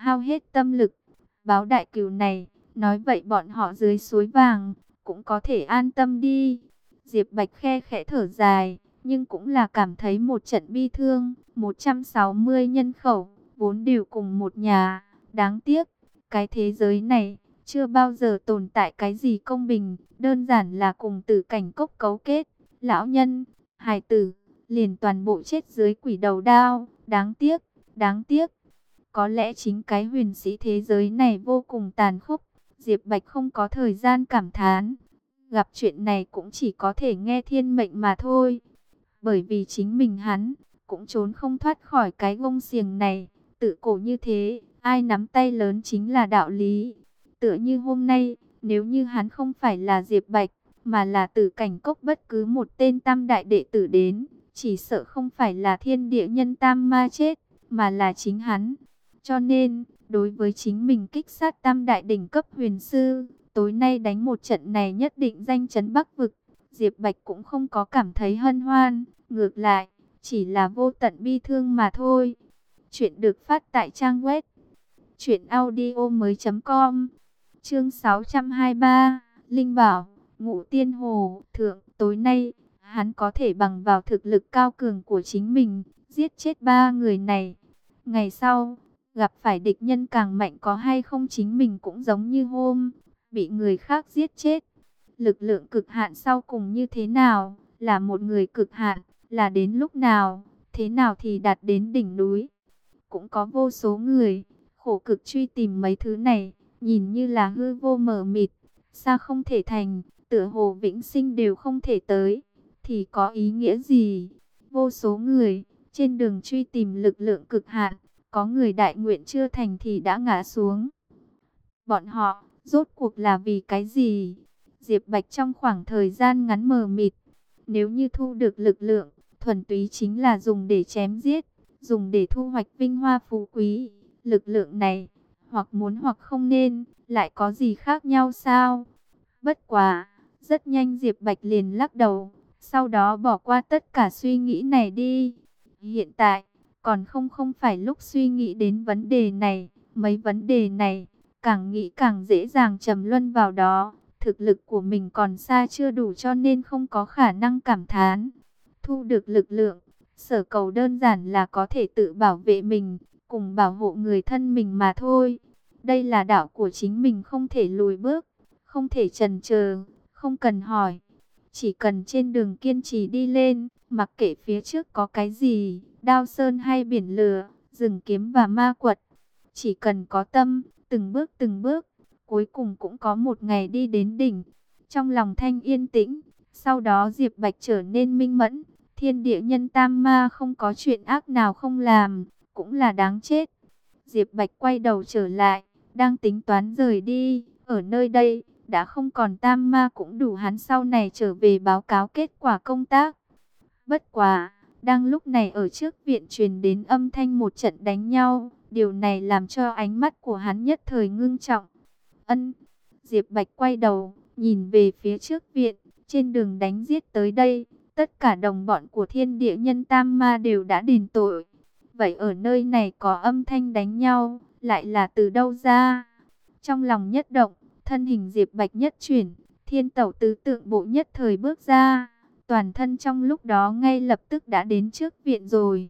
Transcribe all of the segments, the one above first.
hao hết tâm lực, báo đại cừu này. Nói vậy bọn họ dưới suối vàng cũng có thể an tâm đi. Diệp Bạch khe khẽ thở dài, nhưng cũng là cảm thấy một trận bi thương. 160 nhân khẩu, vốn đều cùng một nhà. Đáng tiếc, cái thế giới này chưa bao giờ tồn tại cái gì công bình, đơn giản là cùng tử cảnh cốc cấu kết. Lão nhân, hài tử, liền toàn bộ chết dưới quỷ đầu đao. Đáng tiếc, đáng tiếc. Có lẽ chính cái huyền sĩ thế giới này vô cùng tàn khốc. Diệp Bạch không có thời gian cảm thán. Gặp chuyện này cũng chỉ có thể nghe thiên mệnh mà thôi. Bởi vì chính mình hắn cũng trốn không thoát khỏi cái gông xiềng này. Tự cổ như thế, ai nắm tay lớn chính là đạo lý. Tựa như hôm nay, nếu như hắn không phải là Diệp Bạch, mà là Tử Cảnh Cốc bất cứ một tên tam đại đệ tử đến, chỉ sợ không phải là thiên địa nhân tam ma chết, mà là chính hắn. Cho nên, đối với chính mình kích sát tam đại đỉnh cấp huyền sư, tối nay đánh một trận này nhất định danh chấn Bắc vực. Diệp Bạch cũng không có cảm thấy hân hoan, ngược lại, chỉ là vô tận bi thương mà thôi. Chuyện được phát tại trang web truyệnaudiomoi.com. Chương 623, Linh Bảo, Ngũ Tiên Hồ thượng. Tối nay, hắn có thể bằng vào thực lực cao cường của chính mình, giết chết ba người này. Ngày sau, gặp phải địch nhân càng mạnh có hay không chính mình cũng giống như hôm bị người khác giết chết. Lực lượng cực hạn sau cùng như thế nào? Là một người cực hạn, là đến lúc nào? Thế nào thì đạt đến đỉnh núi? Cũng có vô số người khổ cực truy tìm mấy thứ này, nhìn như là hư vô mờ mịt, xa không thể thành, tựa hồ vĩnh sinh đều không thể tới, thì có ý nghĩa gì? Vô số người trên đường truy tìm lực lượng cực hạn, có người đại nguyện chưa thành thì đã ngã xuống. Bọn họ rốt cuộc là vì cái gì? Diệp Bạch trong khoảng thời gian ngắn mờ mịt, nếu như thu được lực lượng, thuần túy chính là dùng để chém giết, dùng để thu hoạch vinh hoa phú quý. Lực lượng này, hoặc muốn hoặc không nên, lại có gì khác nhau sao? Bất quá, rất nhanh Diệp Bạch liền lắc đầu, sau đó bỏ qua tất cả suy nghĩ này đi. Hiện tại, còn không phải lúc suy nghĩ đến vấn đề này, mấy vấn đề này, càng nghĩ càng dễ dàng trầm luân vào đó. Thực lực của mình còn xa chưa đủ cho nên không có khả năng cảm thán. Thu được lực lượng, sở cầu đơn giản là có thể tự bảo vệ mình, cùng bảo hộ người thân mình mà thôi. Đây là đạo của chính mình, không thể lùi bước, không thể chần chờ, không cần hỏi. Chỉ cần trên đường kiên trì đi lên, mặc kệ phía trước có cái gì, đao sơn hay biển lửa, rừng kiếm và ma quật. Chỉ cần có tâm, từng bước, cuối cùng cũng có một ngày đi đến đỉnh. Trong lòng Thanh yên tĩnh, sau đó Diệp Bạch trở nên minh mẫn. Thiên địa nhân tam ma không có chuyện ác nào không làm, cũng là đáng chết. Diệp Bạch quay đầu trở lại, đang tính toán rời đi. Ở nơi đây, đã không còn tam ma cũng đủ hắn sau này trở về báo cáo kết quả công tác. Bất quá, đang lúc này ở trước viện truyền đến âm thanh một trận đánh nhau. Điều này làm cho ánh mắt của hắn nhất thời ngưng trọng. Ân, Diệp Bạch quay đầu, nhìn về phía trước viện, trên đường đánh giết tới đây. Tất cả đồng bọn của thiên địa nhân tam ma đều đã đền tội. Vậy ở nơi này có âm thanh đánh nhau, lại là từ đâu ra? Trong lòng nhất động, thân hình Diệp Bạch nhất chuyển, thiên tẩu tứ tượng bộ nhất thời bước ra. Toàn thân trong lúc đó ngay lập tức đã đến trước viện rồi.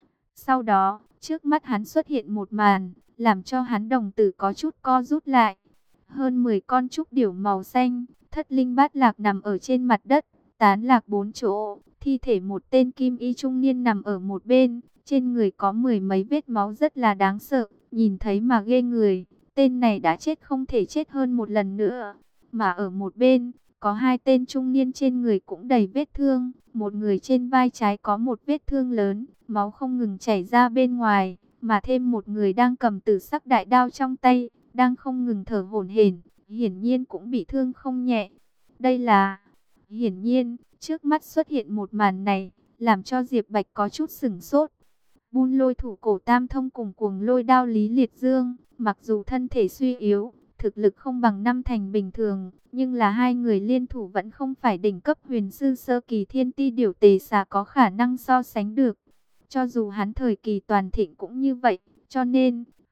Sau đó, trước mắt hắn xuất hiện một màn, làm cho hắn đồng tử có chút co rút lại. Hơn 10 con trúc điểu màu xanh, thất linh bát lạc nằm ở trên mặt đất, tán lạc 4 chỗ. Thi thể một tên kim y trung niên nằm ở một bên, trên người có 10 mấy vết máu rất là đáng sợ, nhìn thấy mà ghê người. Tên này đã chết không thể chết hơn một lần nữa. Mà ở một bên, có 2 tên trung niên trên người cũng đầy vết thương. Một người trên vai trái có một vết thương lớn, máu không ngừng chảy ra bên ngoài. Mà thêm một người đang cầm tử sắc đại đao trong tay, đang không ngừng thở hổn hển, hiển nhiên cũng bị thương không nhẹ. Đây là... Hiển nhiên, trước mắt xuất hiện một màn này, làm cho Diệp Bạch có chút sửng sốt. Bun Lôi thủ cổ tam thông cùng Cuồng Lôi đao Lý Liệt Dương, mặc dù thân thể suy yếu, thực lực không bằng năm thành bình thường, nhưng là hai người liên thủ vẫn không phải đỉnh cấp huyền sư sơ kỳ thiên ti điểu tề xà có khả năng so sánh được. Cho dù hắn thời kỳ toàn thịnh cũng như vậy, cho nên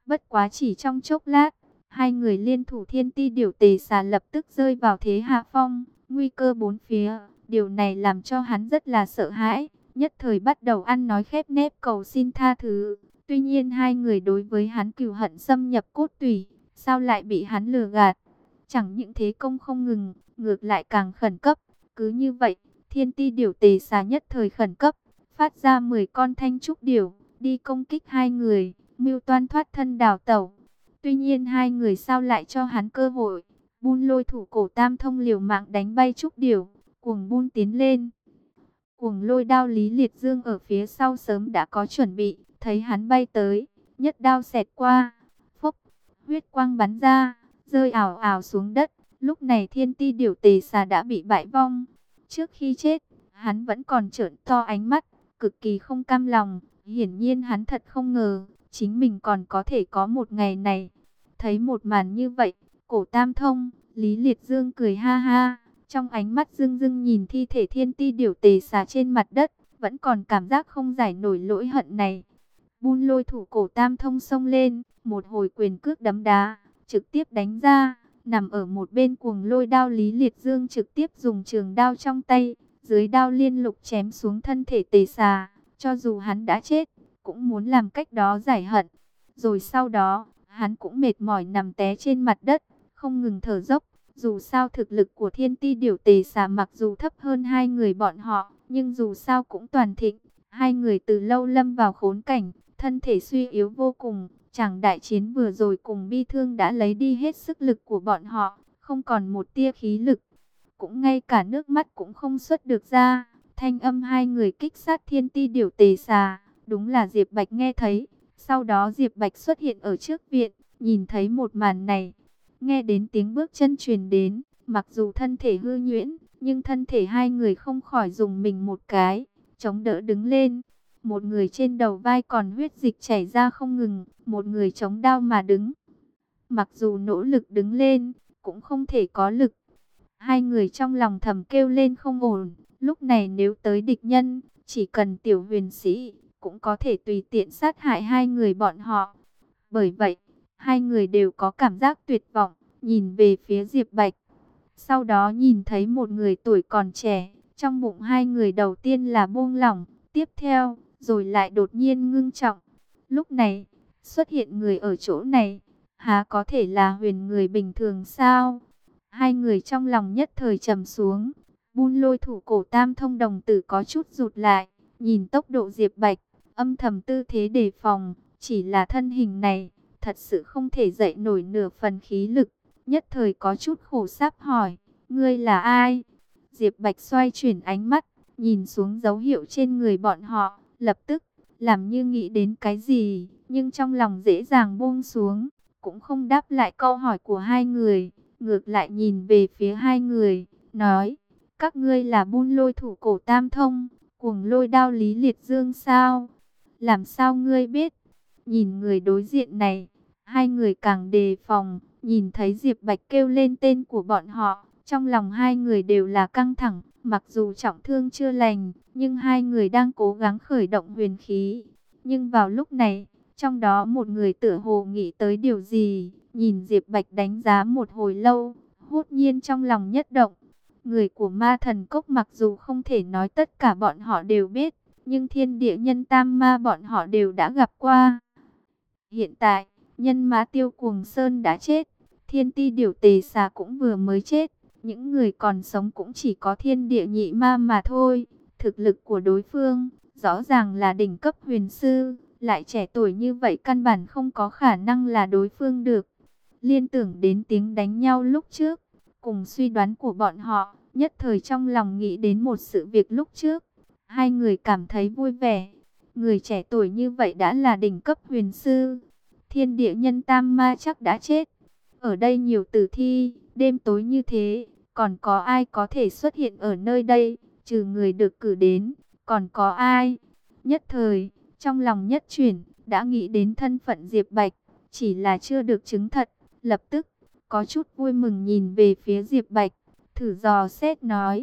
Bất quá chỉ trong chốc lát, hai người liên thủ Thiên Ti Điểu Tề Xà lập tức rơi vào thế hạ phong, nguy cơ bốn phía. Điều này làm cho hắn rất là sợ hãi, nhất thời bắt đầu ăn nói khép nép cầu xin tha thứ. Tuy nhiên hai người đối với hắn cừu hận xâm nhập cốt tủy, sao lại bị hắn lừa gạt? Chẳng những thế công không ngừng, ngược lại càng khẩn cấp. Cứ như vậy, Thiên Ti Điểu Tề Xà nhất thời khẩn cấp, phát ra 10 con thanh trúc điểu, đi công kích hai người, mưu toan thoát thân đào tẩu. Tuy nhiên hai người sao lại cho hắn cơ hội? Bun Lôi thủ cổ Tam Thông liều mạng đánh bay trúc điểu, cuồng bun tiến lên. Cuồng Lôi đao Lý Liệt Dương ở phía sau sớm đã có chuẩn bị, thấy hắn bay tới, nhất đao xẹt qua, phốc, huyết quang bắn ra, rơi ảo ảo xuống đất. Lúc này Thiên Ti Điểu Tề Xà đã bị bại vong. Trước khi chết, hắn vẫn còn trợn to ánh mắt, cực kỳ không cam lòng. Hiển nhiên hắn thật không ngờ, chính mình còn có thể có một ngày này. Thấy một màn như vậy, cổ Tam Thông, Lý Liệt Dương cười ha ha, trong ánh mắt rưng rưng nhìn thi thể Thiên Ti Điểu Tề Xà trên mặt đất, vẫn còn cảm giác không giải nổi nỗi hận này. Bun Lôi thủ cổ Tam Thông xông lên, một hồi quyền cước đấm đá, trực tiếp đánh ra. Nằm ở một bên Cuồng Lôi đao Lý Liệt Dương trực tiếp dùng trường đao trong tay, dưới đao liên lục chém xuống thân thể Tề Xà. Cho dù hắn đã chết, cũng muốn làm cách đó giải hận. Rồi sau đó, hắn cũng mệt mỏi nằm té trên mặt đất, không ngừng thở dốc. Dù sao thực lực của Thiên Ti Điểu Tề Xà mặc dù thấp hơn hai người bọn họ, nhưng dù sao cũng toàn thịnh. Hai người từ lâu lâm vào khốn cảnh, thân thể suy yếu vô cùng. Chàng đại chiến vừa rồi cùng bi thương đã lấy đi hết sức lực của bọn họ, không còn một tia khí lực. Cũng ngay cả nước mắt cũng không xuất được ra. Thanh âm hai người kích sát Thiên Ti Điểu Tề Xà, đúng là Diệp Bạch nghe thấy. Sau đó Diệp Bạch xuất hiện ở trước viện, nhìn thấy một màn này. Nghe đến tiếng bước chân truyền đến, mặc dù thân thể hư nhuyễn, nhưng thân thể hai người không khỏi dùng mình một cái, chống đỡ đứng lên. Một người trên đầu vai còn huyết dịch chảy ra không ngừng, một người chống đao mà đứng. Mặc dù nỗ lực đứng lên, cũng không thể có lực. Hai người trong lòng thầm kêu lên không ổn. Lúc này nếu tới địch nhân, chỉ cần tiểu huyền sĩ, cũng có thể tùy tiện sát hại hai người bọn họ. Bởi vậy, hai người đều có cảm giác tuyệt vọng, nhìn về phía Diệp Bạch. Sau đó nhìn thấy một người tuổi còn trẻ, trong bụng hai người đầu tiên là buông lỏng, tiếp theo, rồi lại đột nhiên ngưng trọng. Lúc này, xuất hiện người ở chỗ này, há có thể là huyền người bình thường sao? Hai người trong lòng nhất thời trầm xuống. Bun Lôi thủ cổ Tam Thông đồng tử có chút rụt lại, nhìn tốc độ Diệp Bạch, âm thầm tư thế đề phòng. Chỉ là thân hình này, thật sự không thể dậy nổi nửa phần khí lực. Nhất thời có chút khổ sáp hỏi, ngươi là ai? Diệp Bạch xoay chuyển ánh mắt, nhìn xuống dấu hiệu trên người bọn họ, lập tức làm như nghĩ đến cái gì, nhưng trong lòng dễ dàng buông xuống, cũng không đáp lại câu hỏi của hai người, ngược lại nhìn về phía hai người, nói, các ngươi là Bun Lôi thủ cổ Tam Thông, Cuồng Lôi đao Lý Liệt Dương sao? Làm sao ngươi biết? Nhìn người đối diện này, hai người càng đề phòng, nhìn thấy Diệp Bạch kêu lên tên của bọn họ, trong lòng hai người đều là căng thẳng, mặc dù trọng thương chưa lành, nhưng hai người đang cố gắng khởi động huyền khí. Nhưng vào lúc này, trong đó một người tựa hồ nghĩ tới điều gì, nhìn Diệp Bạch đánh giá một hồi lâu, hốt nhiên trong lòng nhất động. Người của Ma Thần Cốc mặc dù không thể nói tất cả bọn họ đều biết, nhưng thiên địa nhân tam ma bọn họ đều đã gặp qua. Hiện tại, nhân mã Tiêu Cuồng Sơn đã chết, Thiên Ti Điểu Tề Xà cũng vừa mới chết. Những người còn sống cũng chỉ có thiên địa nhị ma mà thôi. Thực lực của đối phương, rõ ràng là đỉnh cấp huyền sư, lại trẻ tuổi như vậy căn bản không có khả năng là đối phương được. Liên tưởng đến tiếng đánh nhau lúc trước, cùng suy đoán của bọn họ, nhất thời trong lòng nghĩ đến một sự việc lúc trước. Hai người cảm thấy vui vẻ. Người trẻ tuổi như vậy đã là đỉnh cấp huyền sư. Thiên địa nhân tam ma chắc đã chết. Ở đây nhiều tử thi, đêm tối như thế, còn có ai có thể xuất hiện ở nơi đây, trừ người được cử đến, còn có ai? Nhất thời, trong lòng nhất chuyển, đã nghĩ đến thân phận Diệp Bạch, chỉ là chưa được chứng thật, lập tức, có chút vui mừng nhìn về phía Diệp Bạch, thử dò xét nói,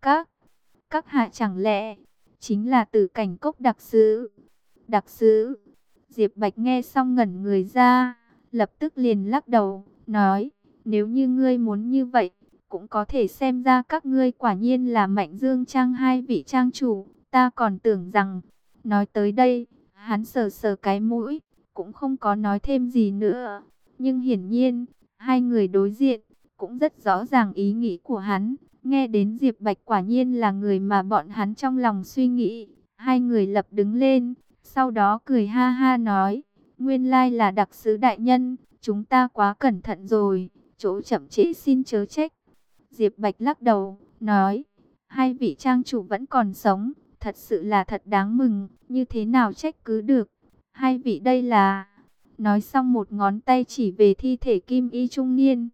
các hạ chẳng lẽ, chính là Tử Cảnh Cốc đặc sứ? Đặc sứ? Diệp Bạch nghe xong ngẩn người ra. lập tức liền lắc đầu, nói, nếu như ngươi muốn như vậy, cũng có thể xem ra các ngươi quả nhiên là Mạnh Dương Trang hai vị trang chủ, ta còn tưởng rằng. Nói tới đây, hắn sờ sờ cái mũi, cũng không có nói thêm gì nữa. Nhưng hiển nhiên, hai người đối diện, cũng rất rõ ràng ý nghĩ của hắn. Nghe đến Diệp Bạch quả nhiên là người mà bọn hắn trong lòng suy nghĩ. Hai người lập đứng lên, sau đó cười ha ha nói, nguyên lai là đặc sứ đại nhân, chúng ta quá cẩn thận rồi, chỗ chậm trễ xin chớ trách. Diệp Bạch lắc đầu, nói, hai vị trang chủ vẫn còn sống, thật sự là thật đáng mừng, như thế nào trách cứ được. Hai vị đây là... Nói xong một ngón tay chỉ về thi thể Kim Y trung niên.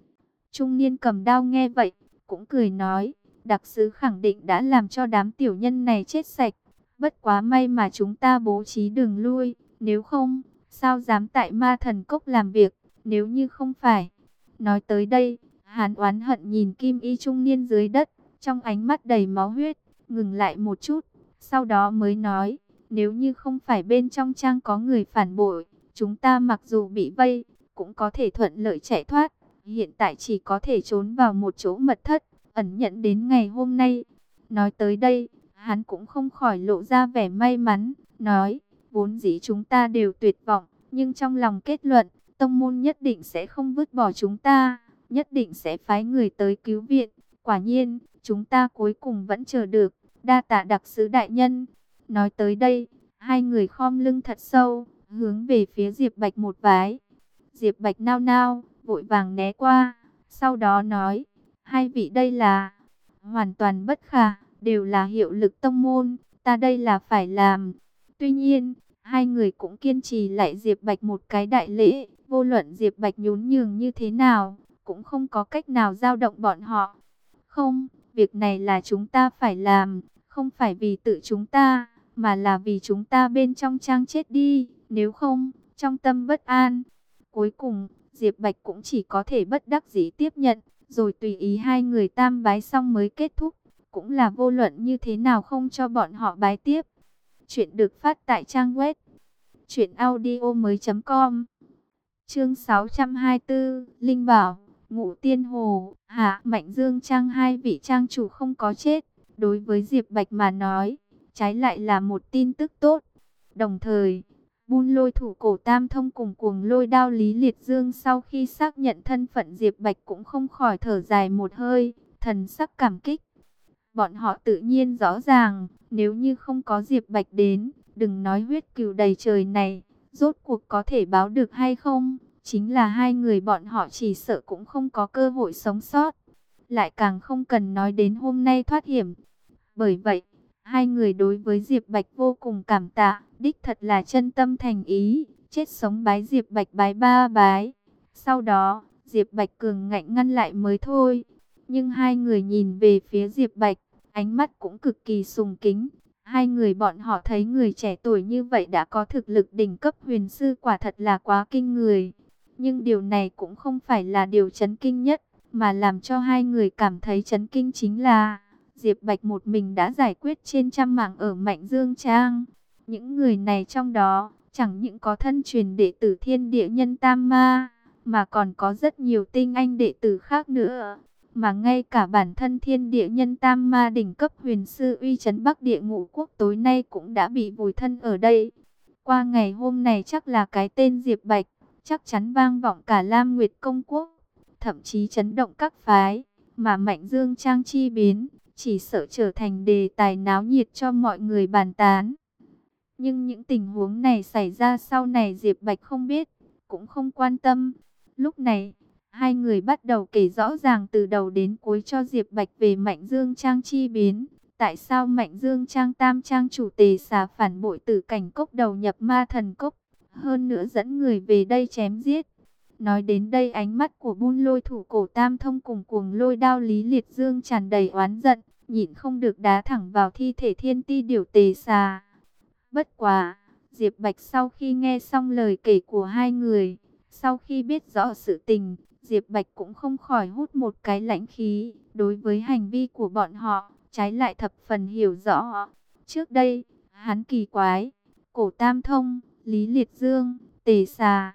Trung niên cầm đao nghe vậy, cũng cười nói, đặc sứ khẳng định đã làm cho đám tiểu nhân này chết sạch. Bất quá may mà chúng ta bố trí đường lui, nếu không, sao dám tại Ma Thần Cốc làm việc, nếu như không phải. Nói tới đây, hắn oán hận nhìn Kim Y trung niên dưới đất, trong ánh mắt đầy máu huyết, ngừng lại một chút, sau đó mới nói, nếu như không phải bên trong trang có người phản bội, chúng ta mặc dù bị vây, cũng có thể thuận lợi chạy thoát. Hiện tại chỉ có thể trốn vào một chỗ mật thất, ẩn nhẫn đến ngày hôm nay. Nói tới đây, hắn cũng không khỏi lộ ra vẻ may mắn, nói, vốn dĩ chúng ta đều tuyệt vọng, nhưng trong lòng kết luận, tông môn nhất định sẽ không vứt bỏ chúng ta, nhất định sẽ phái người tới cứu viện. Quả nhiên, chúng ta cuối cùng vẫn chờ được, đa tạ đặc sứ đại nhân. Nói tới đây, hai người khom lưng thật sâu, hướng về phía Diệp Bạch một vái. Diệp Bạch nao nao, vội vàng né qua, sau đó nói, hai vị đây là hoàn toàn bất khả, đều là hiệu lực tông môn, ta đây là phải làm. Tuy nhiên, hai người cũng kiên trì lại Diệp Bạch một cái đại lễ, vô luận Diệp Bạch nhún nhường như thế nào, cũng không có cách nào dao động bọn họ. Không, việc này là chúng ta phải làm, không phải vì tự chúng ta, mà là vì chúng ta bên trong trang chết đi, nếu không, trong tâm bất an. Cuối cùng, Diệp Bạch cũng chỉ có thể bất đắc dĩ tiếp nhận, rồi tùy ý hai người tam bái xong mới kết thúc, cũng là vô luận như thế nào không cho bọn họ bái tiếp. Chuyện được phát tại trang web truyệnaudiomoi.com. Chương 624, Linh Bảo, Ngũ Tiên Hồ, Hạ Mạnh Dương Trang hai vị trang chủ không có chết, đối với Diệp Bạch mà nói, trái lại là một tin tức tốt. Đồng thời, Bun Lôi thủ cổ Tam Thông cùng Cuồng Lôi đao Lý Liệt Dương sau khi xác nhận thân phận Diệp Bạch cũng không khỏi thở dài một hơi, thần sắc cảm kích. Bọn họ tự nhiên rõ ràng, nếu như không có Diệp Bạch đến, đừng nói huyết cừu đầy trời này, rốt cuộc có thể báo được hay không, chính là hai người bọn họ chỉ sợ cũng không có cơ hội sống sót. Lại càng không cần nói đến hôm nay thoát hiểm. Bởi vậy, hai người đối với Diệp Bạch vô cùng cảm tạ, đích thật là chân tâm thành ý, chết sống bái Diệp Bạch bái ba bái. Sau đó, Diệp Bạch cường ngạnh ngăn lại mới thôi. Nhưng hai người nhìn về phía Diệp Bạch, ánh mắt cũng cực kỳ sùng kính. Hai người bọn họ thấy người trẻ tuổi như vậy đã có thực lực đỉnh cấp huyền sư, quả thật là quá kinh người. Nhưng điều này cũng không phải là điều chấn kinh nhất, mà làm cho hai người cảm thấy chấn kinh chính là Diệp Bạch một mình đã giải quyết trên trăm mạng ở Mạnh Dương Trang. Những người này trong đó, chẳng những có thân truyền đệ tử Thiên Địa Nhân Tam Ma, mà còn có rất nhiều tinh anh đệ tử khác nữa. Mà ngay cả bản thân Thiên Địa Nhân Tam Ma đỉnh cấp huyền sư uy chấn Bắc Địa Ngũ Quốc tối nay cũng đã bị vùi thân ở đây. Qua ngày hôm này chắc là cái tên Diệp Bạch chắc chắn vang vọng cả Lam Nguyệt Công Quốc, thậm chí chấn động các phái, mà Mạnh Dương Trang chi biến, chỉ sợ trở thành đề tài náo nhiệt cho mọi người bàn tán. Nhưng những tình huống này xảy ra sau này Diệp Bạch không biết, cũng không quan tâm. Lúc này, hai người bắt đầu kể rõ ràng từ đầu đến cuối cho Diệp Bạch về Mạnh Dương Trang chi biến. Tại sao Mạnh Dương Trang tam trang chủ Tề Xà phản bội Tử Cảnh Cốc đầu nhập Ma Thần Cốc, hơn nữa dẫn người về đây chém giết. Nói đến đây ánh mắt của Bun Lôi thủ cổ Tam Thông cùng Cuồng Lôi đao Lý Liệt Dương tràn đầy oán giận, nhịn không được đá thẳng vào thi thể Thiên Ti Điểu Tề Xà. Bất quá, Diệp Bạch sau khi nghe xong lời kể của hai người, sau khi biết rõ sự tình, Diệp Bạch cũng không khỏi hút một cái lãnh khí. Đối với hành vi của bọn họ, trái lại thập phần hiểu rõ. Trước đây, hắn kỳ quái, cổ Tam Thông, Lý Liệt Dương, Tề Xà,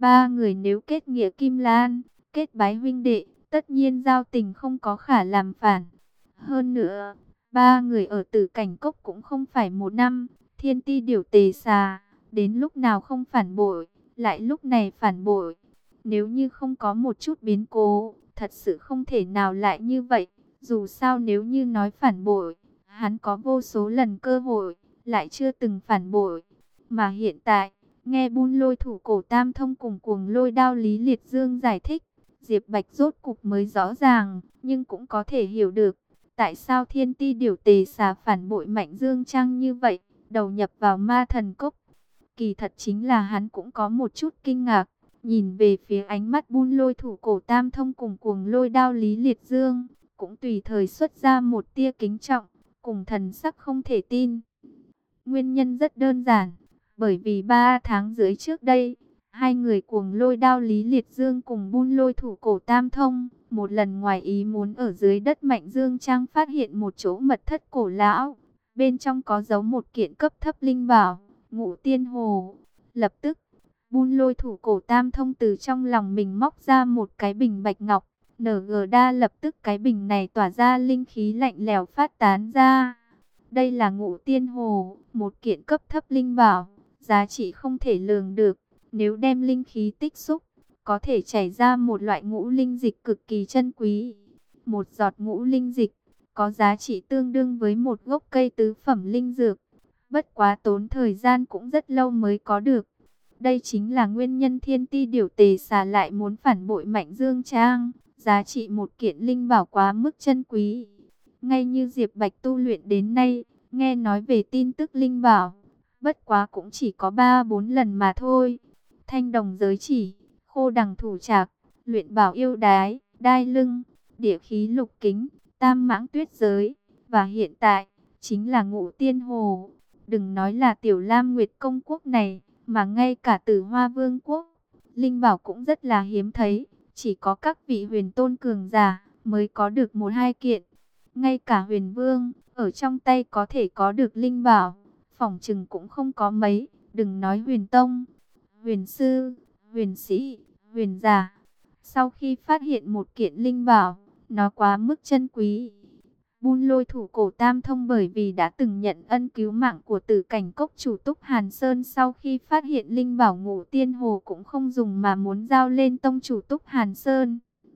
Ba người nếu kết nghĩa kim lan, kết bái huynh đệ, tất nhiên giao tình không có khả làm phản. Hơn nữa, ba người ở Tử Cảnh Cốc cũng không phải một năm, Thiên Ti Điểu Tề Xà, đến lúc nào không phản bội, lại lúc này phản bội. Nếu như không có một chút biến cố, thật sự không thể nào lại như vậy. Dù sao nếu như nói phản bội, hắn có vô số lần cơ hội, lại chưa từng phản bội. Mà hiện tại, nghe Bun Lôi thủ cổ Tam Thông cùng Cuồng Lôi Đao Lý Liệt Dương giải thích, Diệp Bạch rốt cục mới rõ ràng, nhưng cũng có thể hiểu được tại sao Thiên Ti Điểu Tề Xà phản bội Mạnh Dương Trang như vậy, đầu nhập vào Ma Thần Cốc. Kỳ thật chính là hắn cũng có một chút kinh ngạc, nhìn về phía ánh mắt Bun Lôi thủ cổ Tam Thông cùng Cuồng Lôi Đao Lý Liệt Dương, cũng tùy thời xuất ra một tia kính trọng, cùng thần sắc không thể tin. Nguyên nhân rất đơn giản, bởi vì 3 tháng dưới trước đây, hai người Cuồng Lôi Đao Lý Liệt Dương cùng Bun Lôi thủ cổ Tam Thông, một lần ngoài ý muốn ở dưới đất Mạnh Dương Trang phát hiện một chỗ mật thất cổ lão, bên trong có giấu một kiện cấp thấp linh bảo, Ngũ Tiên Hồ. Lập tức, Bun Lôi thủ cổ Tam Thông từ trong lòng mình móc ra một cái bình bạch ngọc, NG Đa lập tức cái bình này tỏa ra linh khí lạnh lẽo phát tán ra. Đây là Ngũ Tiên Hồ, một kiện cấp thấp linh bảo, giá trị không thể lường được. Nếu đem linh khí tích xúc, có thể chảy ra một loại ngũ linh dịch cực kỳ chân quý. Một giọt ngũ linh dịch, có giá trị tương đương với một gốc cây tứ phẩm linh dược. Bất quá tốn thời gian cũng rất lâu mới có được. Đây chính là nguyên nhân Thiên Ti Điểu Tề Xà lại muốn phản bội Mạnh Dương Trang. Giá trị một kiện linh bảo quá mức chân quý. Ngay như Diệp Bạch tu luyện đến nay, nghe nói về tin tức linh bảo, bất quá cũng chỉ có 3-4 lần mà thôi. Thanh đồng giới chỉ, khô đằng thủ trạc, luyện bảo yêu đái, đai lưng, địa khí lục kính, tam mãng tuyết giới, và hiện tại, chính là Ngũ Tiên Hồ. Đừng nói là Tiểu Lam Nguyệt Công Quốc này, mà ngay cả Tử Hoa Vương Quốc, linh bảo cũng rất là hiếm thấy, chỉ có các vị huyền tôn cường giả mới có được 1-2 kiện. Ngay cả huyền vương, ở trong tay có thể có được linh bảo, phỏng chừng cũng không có mấy, đừng nói huyền tông, huyền sư, huyền sĩ, huyền giả. Sau khi phát hiện một kiện linh bảo, nó quá mức chân quý. Bun Lôi thủ cổ Tam Thông bởi vì đã từng nhận ân cứu mạng của Tử Cảnh Cốc chủ Túc Hàn Sơn, sau khi phát hiện linh bảo Ngũ Tiên Hồ cũng không dùng mà muốn giao lên tông chủ Túc Hàn Sơn.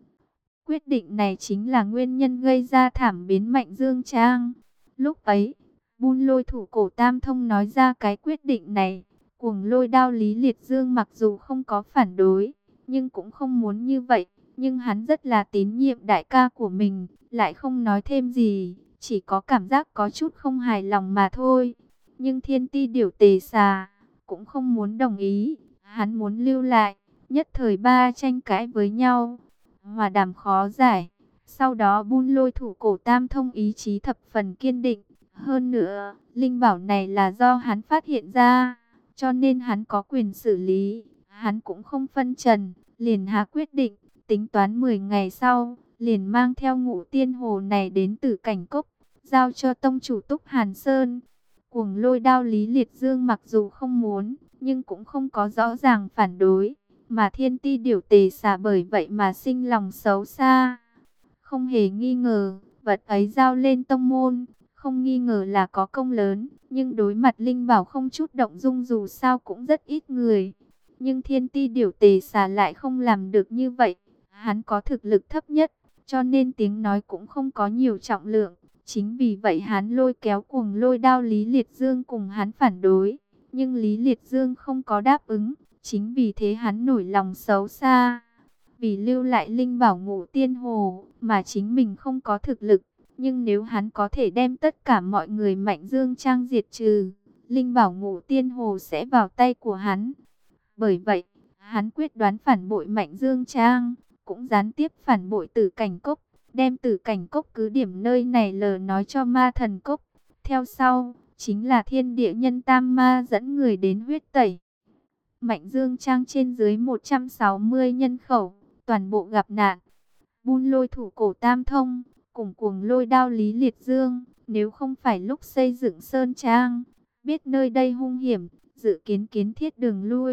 Quyết định này chính là nguyên nhân gây ra thảm biến Mạnh Dương Trang. Lúc ấy, Bun Lôi thủ cổ Tam Thông nói ra cái quyết định này, Cuồng Lôi Đao Lý Liệt Dương mặc dù không có phản đối, nhưng cũng không muốn như vậy. Nhưng hắn rất là tín nhiệm đại ca của mình, lại không nói thêm gì, chỉ có cảm giác có chút không hài lòng mà thôi. Nhưng Thiên Ti Điểu Tề Xà cũng không muốn đồng ý, hắn muốn lưu lại, nhất thời ba tranh cãi với nhau. Hòa đàm khó giải. Sau đó Bun Lôi thủ cổ Tam Thông ý chí thập phần kiên định. Hơn nữa, linh bảo này là do hắn phát hiện ra, cho nên hắn có quyền xử lý. Hắn cũng không phân trần, liền hạ quyết định, tính toán 10 ngày sau, liền mang theo Ngũ Tiên Hồ này đến Tử Cảnh Cốc, giao cho tông chủ Túc Hàn Sơn. Cuồng Lôi Đao Lý Liệt Dương mặc dù không muốn, nhưng cũng không có rõ ràng phản đối. Mà Thiên Ti Điểu Tề Xà bởi vậy mà sinh lòng xấu xa. Không hề nghi ngờ, vật ấy giao lên tông môn, không nghi ngờ là có công lớn. Nhưng đối mặt linh bảo không chút động dung, dù sao cũng rất ít người. Nhưng Thiên Ti Điểu Tề Xà lại không làm được như vậy. Hắn có thực lực thấp nhất, cho nên tiếng nói cũng không có nhiều trọng lượng. Chính vì vậy hắn lôi kéo Cuồng Lôi Đao Lý Liệt Dương cùng hắn phản đối. Nhưng Lý Liệt Dương không có đáp ứng. Chính vì thế hắn nổi lòng xấu xa, vì lưu lại linh bảo Ngũ Tiên Hồ mà chính mình không có thực lực. Nhưng nếu hắn có thể đem tất cả mọi người Mạnh Dương Trang diệt trừ, linh bảo Ngũ Tiên Hồ sẽ vào tay của hắn. Bởi vậy, hắn quyết đoán phản bội Mạnh Dương Trang, cũng gián tiếp phản bội Tử Cảnh Cốc, đem Tử Cảnh Cốc cứ điểm nơi này lờ nói cho Ma Thần Cốc. Theo sau, chính là Thiên Địa Nhân Tam Ma dẫn người đến huyết tẩy. Mạnh Dương Trang trên dưới 160 nhân khẩu, toàn bộ gặp nạn. Bun Lôi thủ cổ Tam Thông, cùng Cuồng Lôi Đao Lý Liệt Dương, nếu không phải lúc xây dựng Sơn Trang, biết nơi đây hung hiểm, dự kiến kiến thiết đường lui,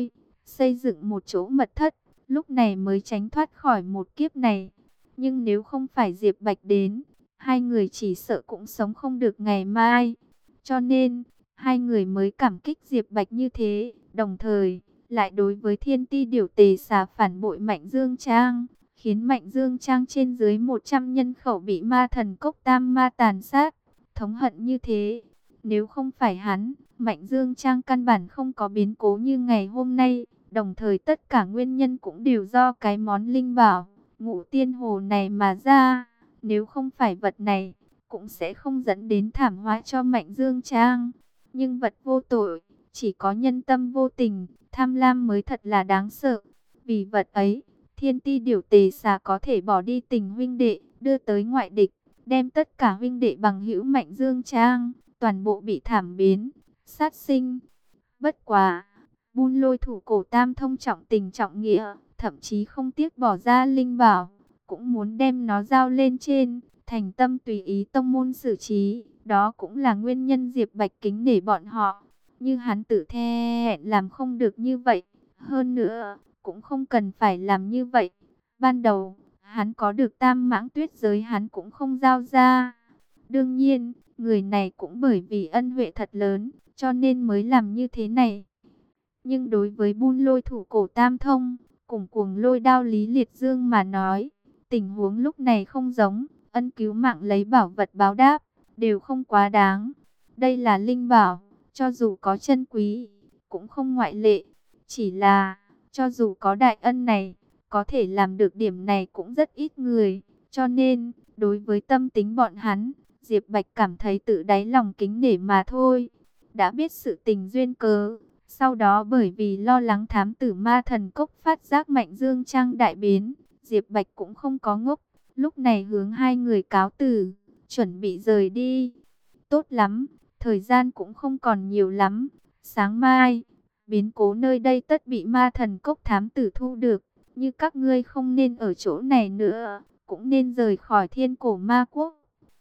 xây dựng một chỗ mật thất, lúc này mới tránh thoát khỏi một kiếp này. Nhưng nếu không phải Diệp Bạch đến, hai người chỉ sợ cũng sống không được ngày mai. Cho nên, hai người mới cảm kích Diệp Bạch như thế, đồng thời lại đối với Thiên Ti Điểu Tề Xà phản bội Mạnh Dương Trang, khiến Mạnh Dương Trang trên dưới 100 nhân khẩu bị ma thần cốc tam ma tàn sát, thống hận như thế. Nếu không phải hắn, Mạnh Dương Trang căn bản không có biến cố như ngày hôm nay, đồng thời tất cả nguyên nhân cũng đều do cái món linh bảo Ngũ Tiên Hồ này mà ra. Nếu không phải vật này, cũng sẽ không dẫn đến thảm họa cho Mạnh Dương Trang. Nhưng vật vô tội, chỉ có nhân tâm vô tình, tham lam mới thật là đáng sợ. Vì vật ấy, Thiên Ti Điểu Tề Xà có thể bỏ đi tình huynh đệ, đưa tới ngoại địch, đem tất cả huynh đệ bằng hữu Mạnh Dương Trang, toàn bộ bị thảm biến, sát sinh. Bất quá, Buôn Lôi thủ cổ tam thông trọng tình trọng nghĩa, thậm chí không tiếc bỏ ra linh bảo, cũng muốn đem nó giao lên trên, thành tâm tùy ý tông môn xử trí. Đó cũng là nguyên nhân Diệp Bạch kính nể bọn họ. Như hắn tự thẹn làm không được như vậy, hơn nữa, cũng không cần phải làm như vậy. Ban đầu, hắn có được tam mãng tuyết giới hắn cũng không giao ra. Đương nhiên, người này cũng bởi vì ân huệ thật lớn, cho nên mới làm như thế này. Nhưng đối với Buôn Lôi thủ cổ tam thông, cùng cuồng lôi đao Lý Liệt Dương mà nói, tình huống lúc này không giống, ân cứu mạng lấy bảo vật báo đáp, đều không quá đáng. Đây là linh bảo, cho dù có chân quý, cũng không ngoại lệ. Chỉ là, cho dù có đại ân này, có thể làm được điểm này cũng rất ít người. Cho nên, đối với tâm tính bọn hắn, Diệp Bạch cảm thấy tự đáy lòng kính nể mà thôi. Đã biết sự tình duyên cớ, sau đó bởi vì lo lắng thám tử ma thần cốc phát giác Mạnh Dương Trang đại biến, Diệp Bạch cũng không có ngốc. Lúc này hướng hai người cáo từ, chuẩn bị rời đi. Tốt lắm, thời gian cũng không còn nhiều lắm. Sáng mai, biến cố nơi đây tất bị ma thần cốc thám tử thu được. Như các ngươi không nên ở chỗ này nữa, cũng nên rời khỏi thiên cổ ma quốc.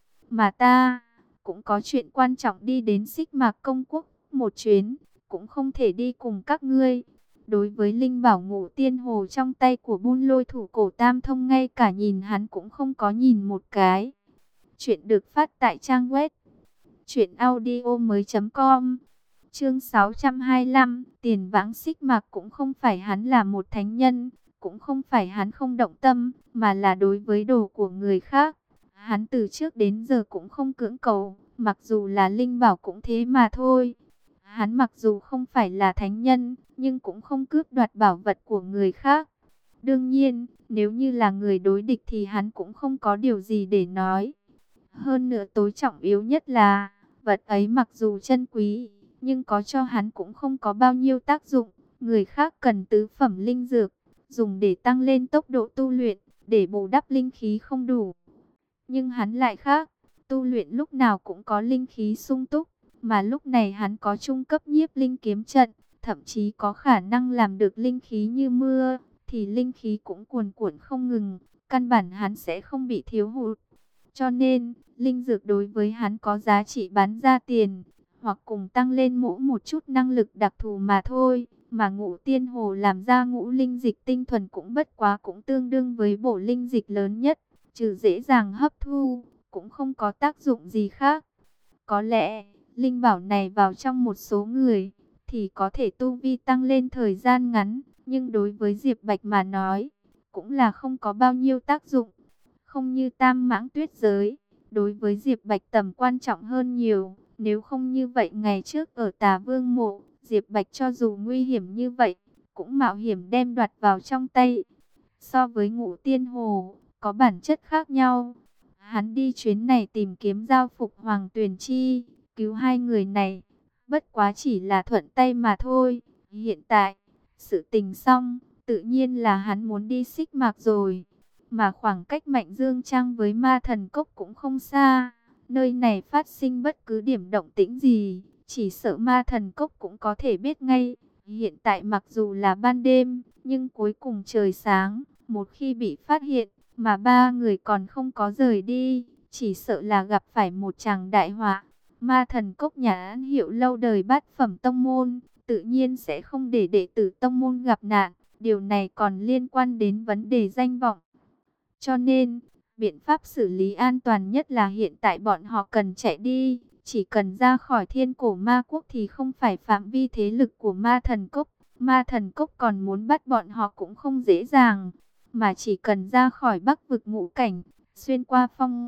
Mà ta, cũng có chuyện quan trọng đi đến Xích Mạc Công Quốc một chuyến, cũng không thể đi cùng các ngươi. Đối với linh bảo Ngũ Tiên Hồ trong tay của Buôn Lôi thủ cổ tam thông, ngay cả nhìn hắn cũng không có nhìn một cái. Chuyện được phát tại trang web truyệnaudiomoi.com. Chương 625, Tiền Vãng Xích Mạc cũng không phải hắn là một thánh nhân, cũng không phải hắn không động tâm, mà là đối với đồ của người khác, hắn từ trước đến giờ cũng không cưỡng cầu, mặc dù là linh bảo cũng thế mà thôi. Hắn mặc dù không phải là thánh nhân, nhưng cũng không cướp đoạt bảo vật của người khác. Đương nhiên, nếu như là người đối địch thì hắn cũng không có điều gì để nói. Hơn nữa tối trọng yếu nhất là, vật ấy mặc dù chân quý, nhưng có cho hắn cũng không có bao nhiêu tác dụng. Người khác cần tứ phẩm linh dược, dùng để tăng lên tốc độ tu luyện, để bù đắp linh khí không đủ. Nhưng hắn lại khác, tu luyện lúc nào cũng có linh khí sung túc, mà lúc này hắn có trung cấp nhiếp linh kiếm trận, thậm chí có khả năng làm được linh khí như mưa, thì linh khí cũng cuồn cuộn không ngừng, căn bản hắn sẽ không bị thiếu hụt. Cho nên, linh dược đối với hắn có giá trị bán ra tiền, hoặc cùng tăng lên mỗi một chút năng lực đặc thù mà thôi. Mà Ngũ Tiên Hồ làm ra ngũ linh dịch tinh thuần cũng bất quá cũng tương đương với bổ linh dịch lớn nhất, trừ dễ dàng hấp thu, cũng không có tác dụng gì khác. Có lẽ, linh bảo này vào trong một số người, thì có thể tu vi tăng lên thời gian ngắn, nhưng đối với Diệp Bạch mà nói, cũng là không có bao nhiêu tác dụng. Không như Tam Mãng Tuyết Giới, đối với Diệp Bạch tầm quan trọng hơn nhiều. Nếu không như vậy ngày trước ở Tà Vương Mộ, Diệp Bạch cho dù nguy hiểm như vậy, cũng mạo hiểm đem đoạt vào trong tay. So với Ngũ Tiên Hồ, có bản chất khác nhau. Hắn đi chuyến này tìm kiếm giao phục Hoàng Tuyền Chi, cứu hai người này, bất quá chỉ là thuận tay mà thôi. Hiện tại, sự tình xong, tự nhiên là hắn muốn đi Xích Mạc rồi. Mà khoảng cách Mạnh Dương Trang với Ma Thần Cốc cũng không xa. Nơi này phát sinh bất cứ điểm động tĩnh gì, chỉ sợ Ma Thần Cốc cũng có thể biết ngay. Hiện tại mặc dù là ban đêm, nhưng cuối cùng trời sáng. Một khi bị phát hiện, mà ba người còn không có rời đi, chỉ sợ là gặp phải một tràng đại họa. Ma Thần Cốc nhà An Hiệu lâu đời bát phẩm tông môn, tự nhiên sẽ không để đệ tử tông môn gặp nạn. Điều này còn liên quan đến vấn đề danh vọng. Cho nên, biện pháp xử lý an toàn nhất là hiện tại bọn họ cần chạy đi. Chỉ cần ra khỏi Thiên Cổ Ma Quốc thì không phải phạm vi thế lực của Ma Thần Cốc. Ma Thần Cốc còn muốn bắt bọn họ cũng không dễ dàng. Mà chỉ cần ra khỏi Bắc vực ngũ cảnh, xuyên qua phong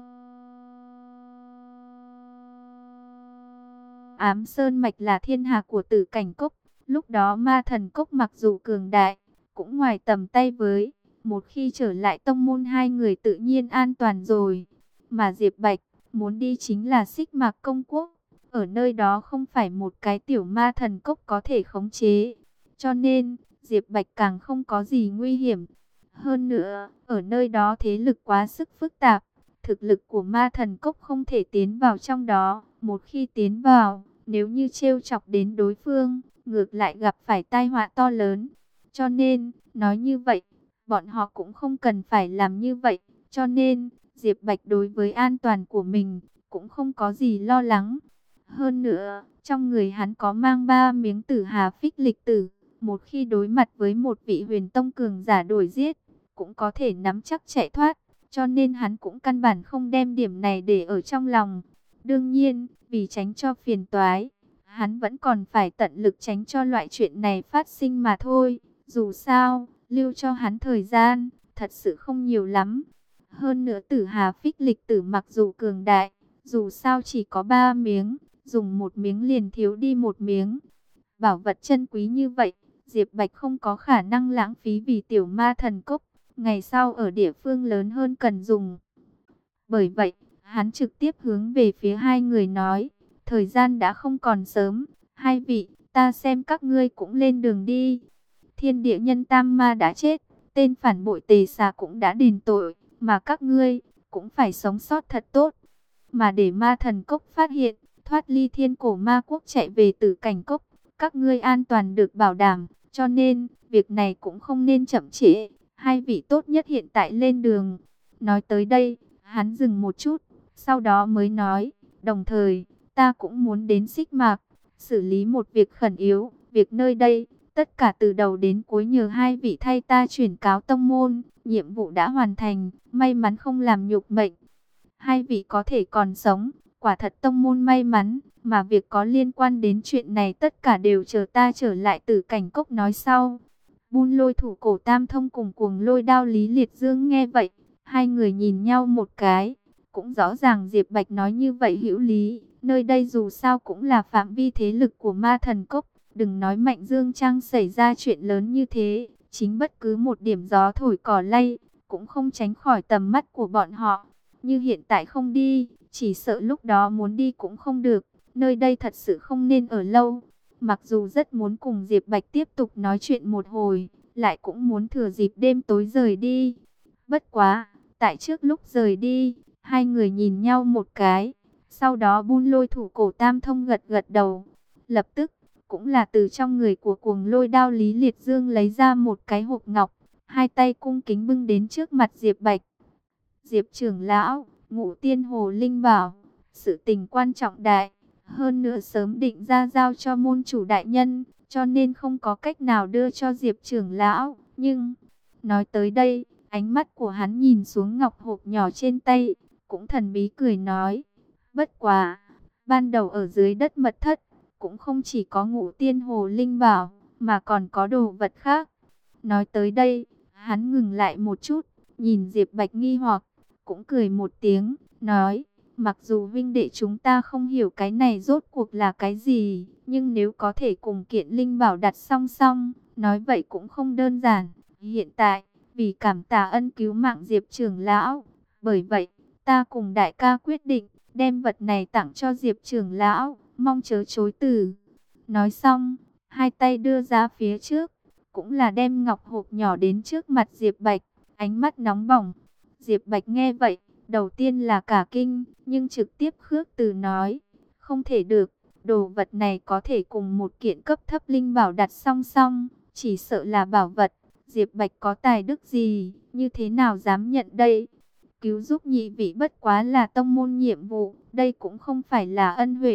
ám sơn mạch là thiên hà của Tử Cảnh Cốc. Lúc đó Ma Thần Cốc mặc dù cường đại, cũng ngoài tầm tay với. Một khi trở lại tông môn hai người tự nhiên an toàn rồi. Mà Diệp Bạch muốn đi chính là Xích Mạc Công Quốc. Ở nơi đó không phải một cái tiểu Ma Thần Cốc có thể khống chế. Cho nên, Diệp Bạch càng không có gì nguy hiểm. Hơn nữa, ở nơi đó thế lực quá sức phức tạp. Thực lực của Ma Thần Cốc không thể tiến vào trong đó. Một khi tiến vào, nếu như trêu chọc đến đối phương, ngược lại gặp phải tai họa to lớn. Cho nên, nói như vậy, bọn họ cũng không cần phải làm như vậy. Cho nên, Diệp Bạch đối với an toàn của mình, cũng không có gì lo lắng. Hơn nữa, trong người hắn có mang 3 miếng Tử Hà Phích Lịch Tử. Một khi đối mặt với một vị huyền tông cường giả đuổi giết, cũng có thể nắm chắc chạy thoát. Cho nên hắn cũng căn bản không đem điểm này để ở trong lòng. Đương nhiên, vì tránh cho phiền toái, hắn vẫn còn phải tận lực tránh cho loại chuyện này phát sinh mà thôi. Dù sao, lưu cho hắn thời gian, thật sự không nhiều lắm. Hơn nữa Tử Hà Phích Lịch Tử mặc dù cường đại, dù sao chỉ có 3 miếng, dùng một miếng liền thiếu đi một miếng. Bảo vật chân quý như vậy, Diệp Bạch không có khả năng lãng phí vì tiểu Ma Thần Cốc. Ngày sau ở địa phương lớn hơn cần dùng. Bởi vậy, hắn trực tiếp hướng về phía hai người nói, thời gian đã không còn sớm, hai vị, ta xem các ngươi cũng lên đường đi. Thiên địa nhân tam ma đã chết, tên phản bội Tề Xà cũng đã đền tội, mà các ngươi cũng phải sống sót thật tốt. Mà để Ma Thần Cốc phát hiện, thoát ly Thiên Cổ Ma Quốc chạy về Tử Cảnh Cốc, các ngươi an toàn được bảo đảm, cho nên việc này cũng không nên chậm trễ. Hai vị tốt nhất hiện tại lên đường. Nói tới đây, hắn dừng một chút, sau đó mới nói, đồng thời, ta cũng muốn đến Xích Mạc, xử lý một việc khẩn yếu. Việc nơi đây, tất cả từ đầu đến cuối nhờ hai vị thay ta chuyển cáo tông môn. Nhiệm vụ đã hoàn thành, may mắn không làm nhục mệnh. Hai vị có thể còn sống, quả thật tông môn may mắn. Mà việc có liên quan đến chuyện này tất cả đều chờ ta trở lại Tử Cảnh Cốc nói sau. Bun Lôi thủ cổ Tam Thông cùng Cuồng Lôi đao Lý Liệt Dương nghe vậy, hai người nhìn nhau một cái, cũng rõ ràng Diệp Bạch nói như vậy hữu lý. Nơi đây dù sao cũng là phạm vi thế lực của Ma Thần Cốc, đừng nói Mạnh Dương Trang xảy ra chuyện lớn như thế, chính bất cứ một điểm gió thổi cỏ lay, cũng không tránh khỏi tầm mắt của bọn họ. Như hiện tại không đi, chỉ sợ lúc đó muốn đi cũng không được, nơi đây thật sự không nên ở lâu. Mặc dù rất muốn cùng Diệp Bạch tiếp tục nói chuyện một hồi, lại cũng muốn thừa dịp đêm tối rời đi. Bất quá, tại trước lúc rời đi, hai người nhìn nhau một cái. Sau đó Bun Lôi thủ cổ Tam Thông gật gật đầu. Lập tức, cũng là từ trong người của Cuồng Lôi đao Lý Liệt Dương lấy ra một cái hộp ngọc. Hai tay cung kính bưng đến trước mặt Diệp Bạch. Diệp trưởng lão, Ngũ Tiên Hồ Linh bảo, sự tình quan trọng đại. Hơn nữa sớm định ra giao cho môn chủ đại nhân, cho nên không có cách nào đưa cho Diệp trưởng lão. Nhưng, nói tới đây, ánh mắt của hắn nhìn xuống ngọc hộp nhỏ trên tay, cũng thần bí cười nói. Bất quá, ban đầu ở dưới đất mật thất, cũng không chỉ có Ngũ Tiên Hồ Linh bảo, mà còn có đồ vật khác. Nói tới đây, hắn ngừng lại một chút, nhìn Diệp Bạch nghi hoặc, cũng cười một tiếng, nói. Mặc dù huynh đệ chúng ta không hiểu cái này rốt cuộc là cái gì, nhưng nếu có thể cùng kiện linh bảo đặt song song, nói vậy cũng không đơn giản. Hiện tại, vì cảm tạ ân cứu mạng Diệp trưởng lão, bởi vậy, ta cùng đại ca quyết định, đem vật này tặng cho Diệp trưởng lão, mong chớ chối từ. Nói xong, hai tay đưa ra phía trước, cũng là đem ngọc hộp nhỏ đến trước mặt Diệp Bạch, ánh mắt nóng bỏng. Diệp Bạch nghe vậy, đầu tiên là cả kinh, nhưng trực tiếp khước từ nói, không thể được, đồ vật này có thể cùng một kiện cấp thấp linh bảo đặt song song, chỉ sợ là bảo vật. Diệp Bạch có tài đức gì, như thế nào dám nhận đây? Cứu giúp nhị vị bất quá là tông môn nhiệm vụ, đây cũng không phải là ân huệ.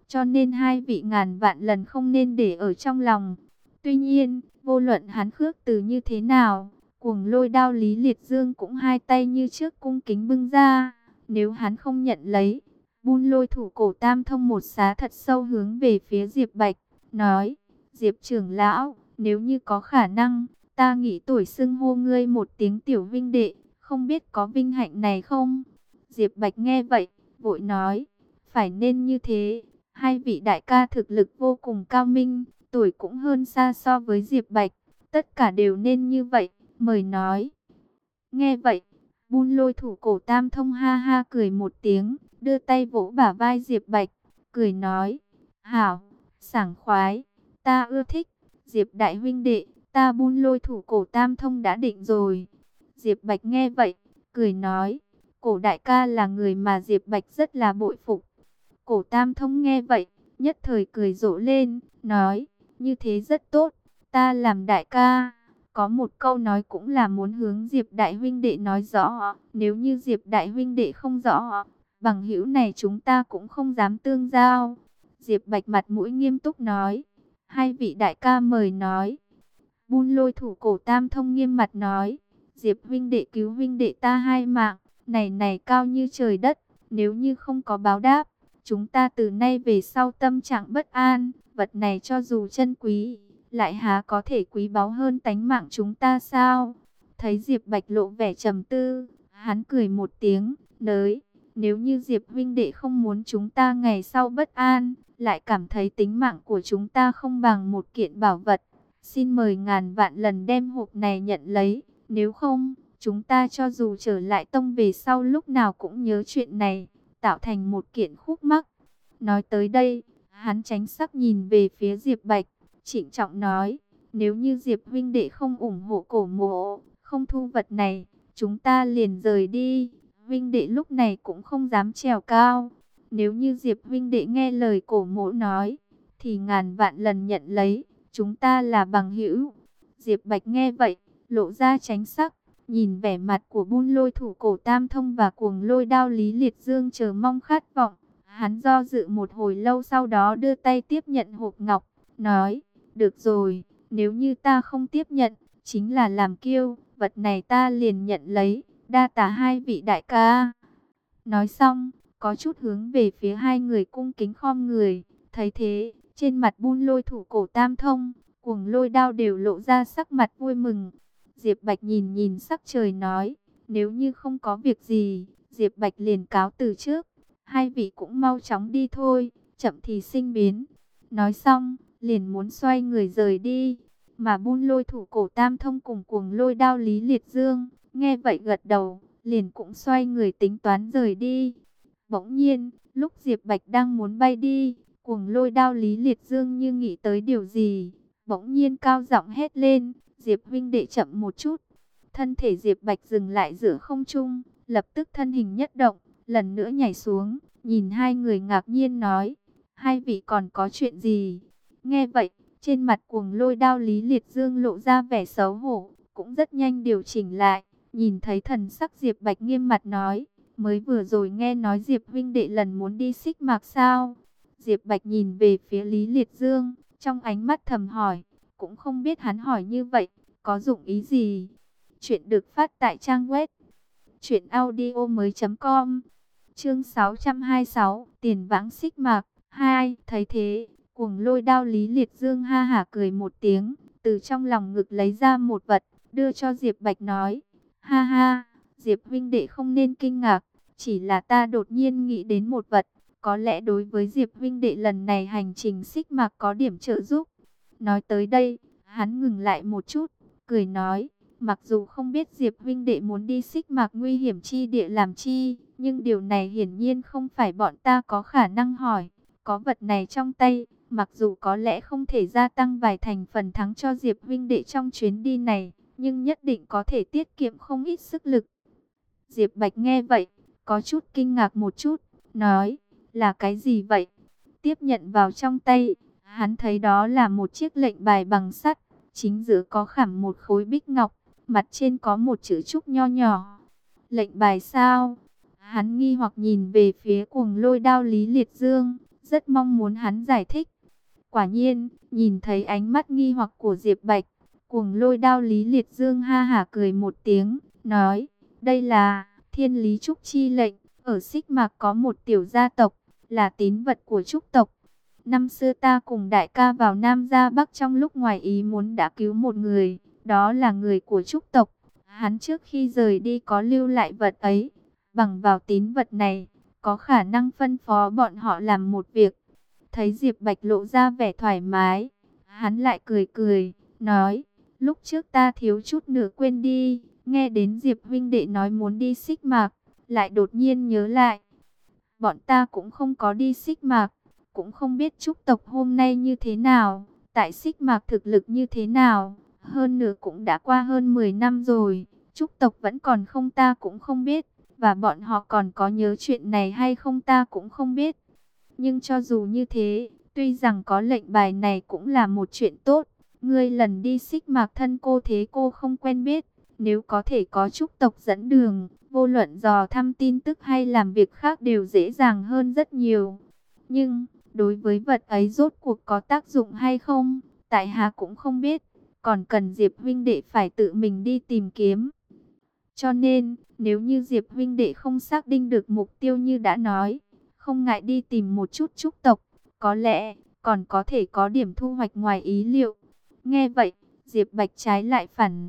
cho nên hai vị ngàn vạn lần không nên để ở trong lòng. Tuy nhiên, vô luận hắn khước từ như thế nào, cuồng lôi đao Lý Liệt Dương cũng hai tay như trước cung kính bưng ra. Nếu hắn không nhận lấy, Bun Lôi thủ cổ Tam Thông một xá thật sâu hướng về phía Diệp Bạch, nói: Diệp trưởng lão, nếu như có khả năng, ta nghĩ tuổi xưng hô ngươi một tiếng tiểu vinh đệ, không biết có vinh hạnh này không? Diệp Bạch nghe vậy, vội nói: phải nên như thế, hai vị đại ca thực lực vô cùng cao minh, tuổi cũng hơn xa so với Diệp Bạch, tất cả đều nên như vậy, mời nói. Nghe vậy, Bun Lôi thủ cổ Tam Thông ha ha cười một tiếng, đưa tay vỗ bả vai Diệp Bạch, cười nói: hảo, sảng khoái, ta ưa thích. Diệp đại huynh đệ, ta Bun Lôi thủ cổ Tam Thông đã định rồi. Diệp Bạch nghe vậy, cười nói: cổ đại ca là người mà Diệp Bạch rất là bội phục. Cổ Tam Thông nghe vậy, nhất thời cười rộ lên, nói: như thế rất tốt, ta làm đại ca. Có một câu nói cũng là muốn hướng Diệp đại huynh đệ nói rõ, nếu như Diệp đại huynh đệ không rõ, bằng hữu này chúng ta cũng không dám tương giao. Diệp Bạch mặt mũi nghiêm túc nói: hai vị đại ca mời nói. Bun Lôi thủ cổ Tam Thông nghiêm mặt nói: Diệp huynh đệ cứu huynh đệ ta hai mạng, này này cao như trời đất, nếu như không có báo đáp, chúng ta từ nay về sau tâm trạng bất an, vật này cho dù chân quý, lại há có thể quý báu hơn tánh mạng chúng ta sao? Thấy Diệp Bạch lộ vẻ trầm tư, hắn cười một tiếng, nói: nếu như Diệp huynh đệ không muốn chúng ta ngày sau bất an, lại cảm thấy tính mạng của chúng ta không bằng một kiện bảo vật, xin mời ngàn vạn lần đem hộp này nhận lấy, nếu không, chúng ta cho dù trở lại tông về sau lúc nào cũng nhớ chuyện này, tạo thành một kiện khúc mắc. Nói tới đây, hắn tránh sắc nhìn về phía Diệp Bạch, trịnh trọng nói: nếu như Diệp huynh đệ không ủng hộ cổ mộ, không thu vật này, chúng ta liền rời đi. Huynh đệ lúc này cũng không dám trèo cao. Nếu như Diệp huynh đệ nghe lời cổ mộ nói, thì ngàn vạn lần nhận lấy, chúng ta là bằng hữu. Diệp Bạch nghe vậy, lộ ra tránh sắc, nhìn vẻ mặt của Bun Lôi thủ cổ Tam Thông và cuồng lôi đao Lý Liệt Dương chờ mong khát vọng. Hắn do dự một hồi lâu, sau đó đưa tay tiếp nhận hộp ngọc, nói: được rồi, nếu như ta không tiếp nhận, chính là làm kiêu, vật này ta liền nhận lấy, đa tạ hai vị đại ca. Nói xong, có chút hướng về phía hai người cung kính khom người. Thấy thế, trên mặt Bun Lôi thủ cổ Tam Thông, cuồng lôi đao đều lộ ra sắc mặt vui mừng. Diệp Bạch nhìn nhìn sắc trời nói: nếu như không có việc gì, Diệp Bạch liền cáo từ trước. Hai vị cũng mau chóng đi thôi, chậm thì sinh biến. Nói xong, liền muốn xoay người rời đi. Mà Bun Lôi thủ cổ Tam Thông cùng cuồng lôi đao Lý Liệt Dương, nghe vậy gật đầu, liền cũng xoay người tính toán rời đi. Bỗng nhiên, lúc Diệp Bạch đang muốn bay đi, cuồng lôi đao Lý Liệt Dương như nghĩ tới điều gì, bỗng nhiên cao giọng hét lên: Diệp huynh đệ chậm một chút. Thân thể Diệp Bạch dừng lại giữa không trung, lập tức thân hình nhất động, lần nữa nhảy xuống, nhìn hai người ngạc nhiên nói: hai vị còn có chuyện gì? Nghe vậy, trên mặt cuồng lôi đao Lý Liệt Dương lộ ra vẻ xấu hổ, cũng rất nhanh điều chỉnh lại, nhìn thấy thần sắc Diệp Bạch nghiêm mặt nói: mới vừa rồi nghe nói Diệp huynh đệ lần muốn đi Xích Mạc sao? Diệp Bạch nhìn về phía Lý Liệt Dương, trong ánh mắt thầm hỏi, cũng không biết hắn hỏi như vậy có dụng ý gì. Chuyện được phát tại trang web truyệnaudiomoi.com. Chương 626, Tiền Vãng Xích Mạc 2. Thấy thế, cuồng lôi đao Lý Liệt Dương ha hả cười một tiếng, từ trong lòng ngực lấy ra một vật, đưa cho Diệp Bạch nói: ha ha, Diệp huynh đệ không nên kinh ngạc, chỉ là ta đột nhiên nghĩ đến một vật, có lẽ đối với Diệp huynh đệ lần này hành trình Xích Mạc có điểm trợ giúp. Nói tới đây, hắn ngừng lại một chút, cười nói: mặc dù không biết Diệp huynh đệ muốn đi Xích Mạc nguy hiểm chi địa làm chi, nhưng điều này hiển nhiên không phải bọn ta có khả năng hỏi. Có vật này trong tay, mặc dù có lẽ không thể gia tăng vài thành phần thắng cho Diệp huynh đệ trong chuyến đi này, nhưng nhất định có thể tiết kiệm không ít sức lực. Diệp Bạch nghe vậy, có chút kinh ngạc một chút, nói: là cái gì vậy? Tiếp nhận vào trong tay, hắn thấy đó là một chiếc lệnh bài bằng sắt, chính giữa có khảm một khối bích ngọc, mặt trên có một chữ trúc nho nhỏ. Lệnh bài sao? Hắn nghi hoặc nhìn về phía cuồng lôi đao Lý Liệt Dương. rất mong muốn hắn giải thích. Quả nhiên, nhìn thấy ánh mắt nghi hoặc của Diệp Bạch, Cuồng Lôi Đao Lý Liệt Dương ha hả cười một tiếng, nói, đây là Thiên Lý Trúc chi lệnh, ở Xích Mạc có một tiểu gia tộc, là tín vật của Trúc tộc. Năm xưa ta cùng đại ca vào Nam ra Bắc trong lúc ngoài ý muốn đã cứu một người, đó là người của Trúc tộc. Hắn trước khi rời đi có lưu lại vật ấy, bằng vào tín vật này, có khả năng phân phó bọn họ làm một việc. Thấy Diệp Bạch lộ ra vẻ thoải mái, hắn lại cười cười, nói, lúc trước ta thiếu chút nữa quên đi, nghe đến Diệp huynh đệ nói muốn đi Xích Mạc, lại đột nhiên nhớ lại. Bọn ta cũng không có đi Xích Mạc, cũng không biết Trúc tộc hôm nay như thế nào, tại Xích Mạc thực lực như thế nào, hơn nữa cũng đã qua hơn 10 năm rồi, Trúc tộc vẫn còn không ta cũng không biết, và bọn họ còn có nhớ chuyện này hay không ta cũng không biết. Nhưng cho dù như thế, tuy rằng có lệnh bài này cũng là một chuyện tốt. Ngươi lần đi Xích Mạc thân cô thế cô không quen biết. Nếu có thể có Trúc tộc dẫn đường, vô luận dò thăm tin tức hay làm việc khác đều dễ dàng hơn rất nhiều. Nhưng, đối với vật ấy rốt cuộc có tác dụng hay không, tại hạ cũng không biết. Còn cần Diệp huynh đệ phải tự mình đi tìm kiếm. Cho nên, nếu như Diệp huynh đệ không xác định được mục tiêu như đã nói, không ngại đi tìm một chút Trúc tộc, có lẽ còn có thể có điểm thu hoạch ngoài ý liệu. Nghe vậy, Diệp Bạch trái lại phản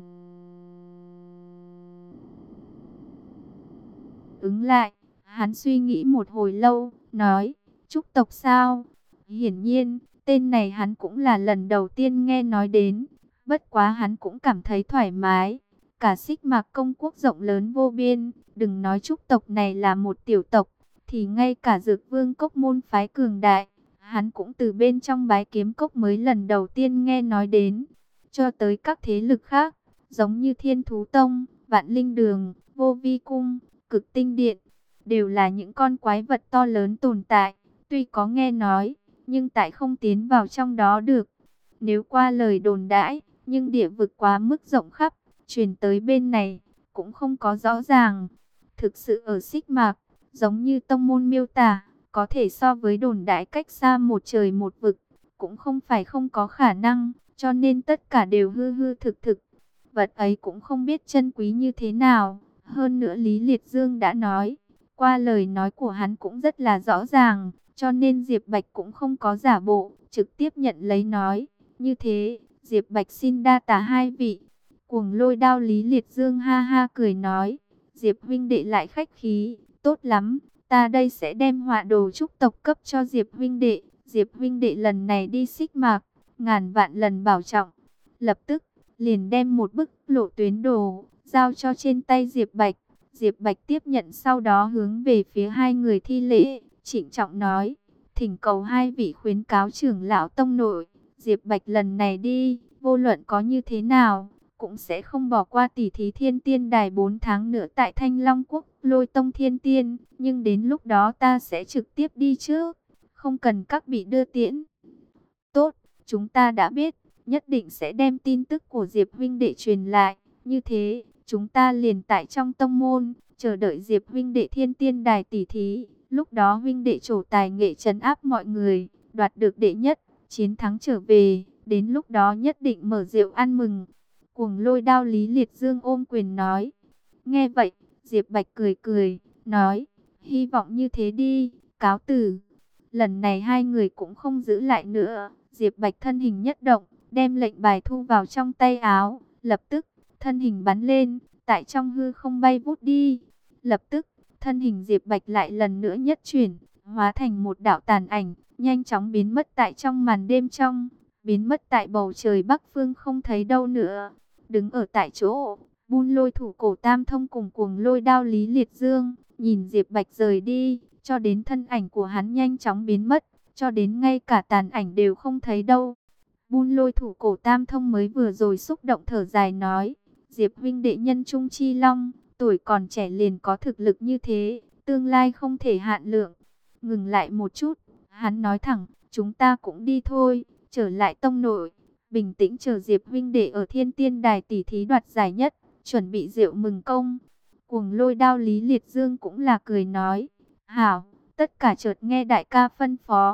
ứng lại, hắn suy nghĩ một hồi lâu, nói, Trúc tộc sao? Hiển nhiên, tên này hắn cũng là lần đầu tiên nghe nói đến, bất quá hắn cũng cảm thấy thoải mái. Cả Xích Mạc công quốc rộng lớn vô biên, đừng nói Trúc tộc này là một tiểu tộc, thì ngay cả Dược Vương cốc môn phái cường đại, hắn cũng từ bên trong Bái Kiếm cốc mới lần đầu tiên nghe nói đến. Cho tới các thế lực khác, giống như Thiên Thú Tông, Vạn Linh Đường, Vô Vi Cung, Cực Tinh Điện, đều là những con quái vật to lớn tồn tại. Tuy có nghe nói, nhưng tại không tiến vào trong đó được. Nếu qua lời đồn đãi, nhưng địa vực quá mức rộng khắp, truyền tới bên này, cũng không có rõ ràng. Thực sự ở Xích Mạc, giống như tông môn miêu tả, có thể so với đồn đại cách xa một trời một vực, cũng không phải không có khả năng, cho nên tất cả đều hư hư thực thực. Vật ấy cũng không biết chân quý như thế nào, hơn nữa Lý Liệt Dương đã nói, qua lời nói của hắn cũng rất là rõ ràng, cho nên Diệp Bạch cũng không có giả bộ, trực tiếp nhận lấy nói, như thế, Diệp Bạch xin đa tạ hai vị. Cuồng Lôi Đao Lý Liệt Dương ha ha cười nói, Diệp huynh đệ lại khách khí, tốt lắm, ta đây sẽ đem họa đồ Trúc tộc cấp cho Diệp huynh đệ. Diệp huynh đệ lần này đi Xích Mạc, ngàn vạn lần bảo trọng. Lập tức, liền đem một bức lộ tuyến đồ, giao cho trên tay Diệp Bạch. Diệp Bạch tiếp nhận sau đó hướng về phía hai người thi lễ, trịnh trọng nói, thỉnh cầu hai vị khuyến cáo trưởng lão tông nội, Diệp Bạch lần này đi, vô luận có như thế nào, cũng sẽ không bỏ qua tỷ thí thiên tiên đài 4 tháng nữa tại Thanh Long Quốc, Lôi Tông Thiên Tiên, nhưng đến lúc đó ta sẽ trực tiếp đi trước, không cần các vị đưa tiễn. Tốt, chúng ta đã biết, nhất định sẽ đem tin tức của Diệp huynh đệ truyền lại, như thế, chúng ta liền tại trong tông môn, chờ đợi Diệp huynh đệ thiên tiên đài tỷ thí, lúc đó huynh đệ trổ tài nghệ trấn áp mọi người, đoạt được đệ nhất, chiến thắng trở về, đến lúc đó nhất định mở rượu ăn mừng. Cuồng Lôi Đao Lý Liệt Dương ôm quyền nói. Nghe vậy, Diệp Bạch cười cười, nói, hy vọng như thế đi, cáo từ. Lần này hai người cũng không giữ lại nữa, Diệp Bạch thân hình nhất động, đem lệnh bài thu vào trong tay áo, lập tức, thân hình bắn lên, tại trong hư không bay vút đi. Lập tức, thân hình Diệp Bạch lại lần nữa nhất chuyển, hóa thành một đạo tàn ảnh, nhanh chóng biến mất tại trong màn đêm trong, biến mất tại bầu trời Bắc phương không thấy đâu nữa. Đứng ở tại chỗ, Bun Lôi thủ cổ Tam Thông cùng Cuồng Lôi Đao Lý Liệt Dương, nhìn Diệp Bạch rời đi, cho đến thân ảnh của hắn nhanh chóng biến mất, cho đến ngay cả tàn ảnh đều không thấy đâu. Bun Lôi thủ cổ Tam Thông mới vừa rồi xúc động thở dài nói, Diệp huynh đệ nhân trung chi long, tuổi còn trẻ liền có thực lực như thế, tương lai không thể hạn lượng. Ngừng lại một chút, hắn nói thẳng, chúng ta cũng đi thôi, trở lại tông nội, bình tĩnh chờ Diệp huynh đệ ở Thiên Tiên Đài tỷ thí đoạt giải nhất, chuẩn bị rượu mừng công. Cuồng Lôi Đao Lý Liệt Dương cũng là cười nói, hảo, tất cả chợt nghe đại ca phân phó,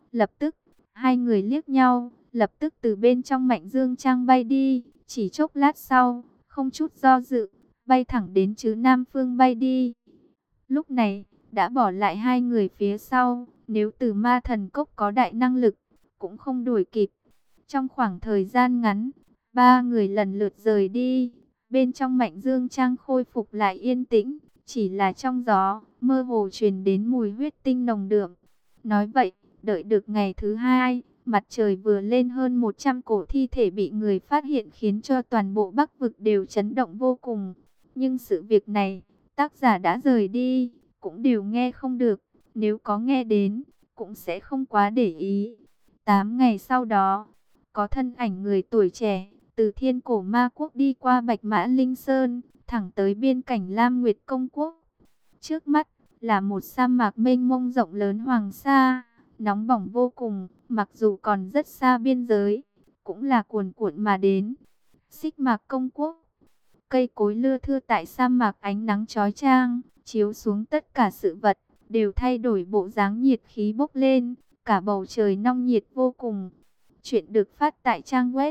Lập tức, hai người liếc nhau, lập tức từ bên trong Mạnh Dương Trang bay đi, chỉ chốc lát sau, không chút do dự, bay thẳng đến Trứ Nam Phương bay đi. Lúc này, đã bỏ lại hai người phía sau, nếu từ Ma Thần Cốc có đại năng lực, cũng không đuổi kịp. Trong khoảng thời gian ngắn, ba người lần lượt rời đi, bên trong Mạnh Dương Trang khôi phục lại yên tĩnh, chỉ là trong gió, mơ hồ truyền đến mùi huyết tinh nồng đượm. Nói vậy, đợi được ngày thứ hai, mặt trời vừa lên, hơn 100 cổ thi thể bị người phát hiện khiến cho toàn bộ Bắc vực đều chấn động vô cùng. Nhưng sự việc này, tác giả đã rời đi, cũng đều nghe không được, nếu có nghe đến, cũng sẽ không quá để ý. 8 ngày sau đó, có thân ảnh người tuổi trẻ, từ Thiên Cổ Ma Quốc đi qua Bạch Mã Linh Sơn, thẳng tới biên cảnh Lam Nguyệt Công Quốc. Trước mắt, là một sa mạc mênh mông rộng lớn Hoàng Sa, nóng bỏng vô cùng, mặc dù còn rất xa biên giới, cũng là cuồn cuộn mà đến. Xích Mạc Công Quốc, cây cối lưa thưa tại sa mạc, ánh nắng chói chang, chiếu xuống tất cả sự vật, đều thay đổi bộ dáng, nhiệt khí bốc lên, cả bầu trời nong nhiệt vô cùng. Chuyện được phát tại trang web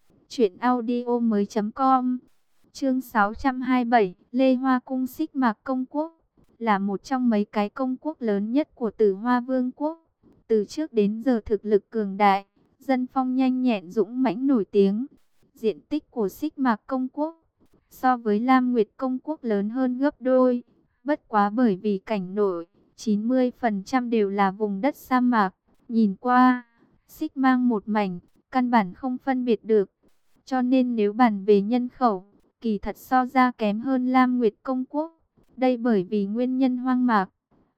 truyệnaudiomoi.com. Chương 627, Lê Hoa Cung. Xích Mạc Công Quốc là một trong mấy cái công quốc lớn nhất của Tử Hoa Vương quốc. Từ trước đến giờ thực lực cường đại, dân phong nhanh nhẹn dũng mãnh nổi tiếng. Diện tích của Xích Mạc Công Quốc so với Lam Nguyệt Công Quốc lớn hơn gấp đôi. Bất quá bởi vì cảnh nội 90% đều là vùng đất sa mạc, nhìn qua xích mang một mảnh, căn bản không phân biệt được. Cho nên nếu bàn về nhân khẩu, kỳ thật so ra kém hơn Lam Nguyệt Công Quốc. Đây bởi vì nguyên nhân hoang mạc.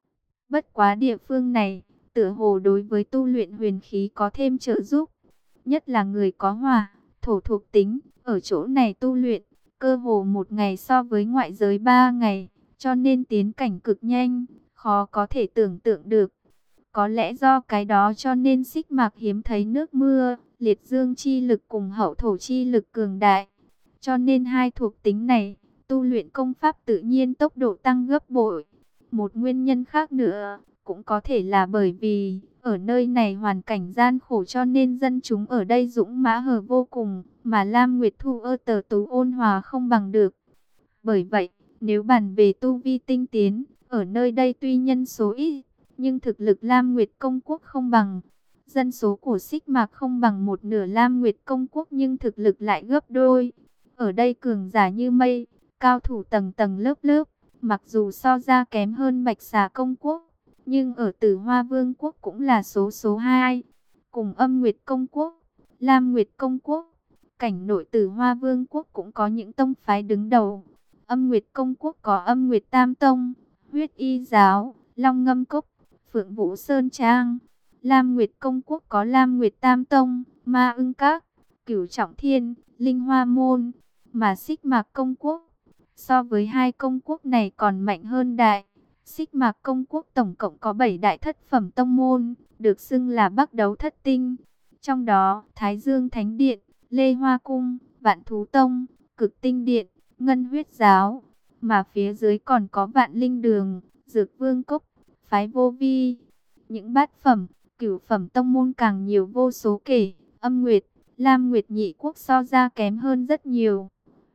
Bất quá địa phương này, tựa hồ đối với tu luyện huyền khí có thêm trợ giúp. Nhất là người có hỏa, thổ thuộc tính, ở chỗ này tu luyện, cơ hồ một ngày so với ngoại giới 3 ngày, cho nên tiến cảnh cực nhanh, khó có thể tưởng tượng được. Có lẽ do cái đó cho nên xích mạc hiếm thấy nước mưa, liệt dương chi lực cùng hậu thổ chi lực cường đại. Cho nên hai thuộc tính này, tu luyện công pháp tự nhiên tốc độ tăng gấp bội. Một nguyên nhân khác nữa, cũng có thể là bởi vì, ở nơi này hoàn cảnh gian khổ cho nên dân chúng ở đây dũng mã hờ vô cùng, mà Lam Nguyệt Thu ơ tờ tú ôn hòa không bằng được. Bởi vậy, nếu bàn về tu vi tinh tiến, ở nơi đây tuy nhân số ít, nhưng thực lực Lam Nguyệt Công Quốc không bằng. Dân số của Xích Mạc không bằng một nửa Lam Nguyệt Công Quốc nhưng thực lực lại gấp đôi. Ở đây cường giả như mây, cao thủ tầng tầng lớp lớp, mặc dù so ra kém hơn Bạch Xà Công Quốc, nhưng ở Tử Hoa Vương Quốc cũng là số 2. Cùng Âm Nguyệt Công Quốc, Lam Nguyệt Công Quốc, cảnh nội Tử Hoa Vương Quốc cũng có những tông phái đứng đầu. Âm Nguyệt Công Quốc có Âm Nguyệt Tam Tông, Huyết Y Giáo, Long Ngâm Cốc, Phượng Vũ Sơn Trang. Lam Nguyệt Công Quốc có Lam Nguyệt Tam Tông, Ma Ưng Các, Cửu Trọng Thiên, Linh Hoa Môn. Mà Xích Mạc Công Quốc, so với hai công quốc này còn mạnh hơn đại. Xích Mạc Công Quốc tổng cộng có 7 đại thất phẩm tông môn, được xưng là Bắc Đấu Thất Tinh. Trong đó, Thái Dương Thánh Điện, Lê Hoa Cung, Vạn Thú Tông, Cực Tinh Điện, Ngân Huyết Giáo. Mà phía dưới còn có Vạn Linh Đường, Dược Vương Cốc, Phái Vô Vi. Những bát phẩm, cửu phẩm tông môn càng nhiều vô số kể. Âm Nguyệt, Lam Nguyệt nhị quốc so ra kém hơn rất nhiều.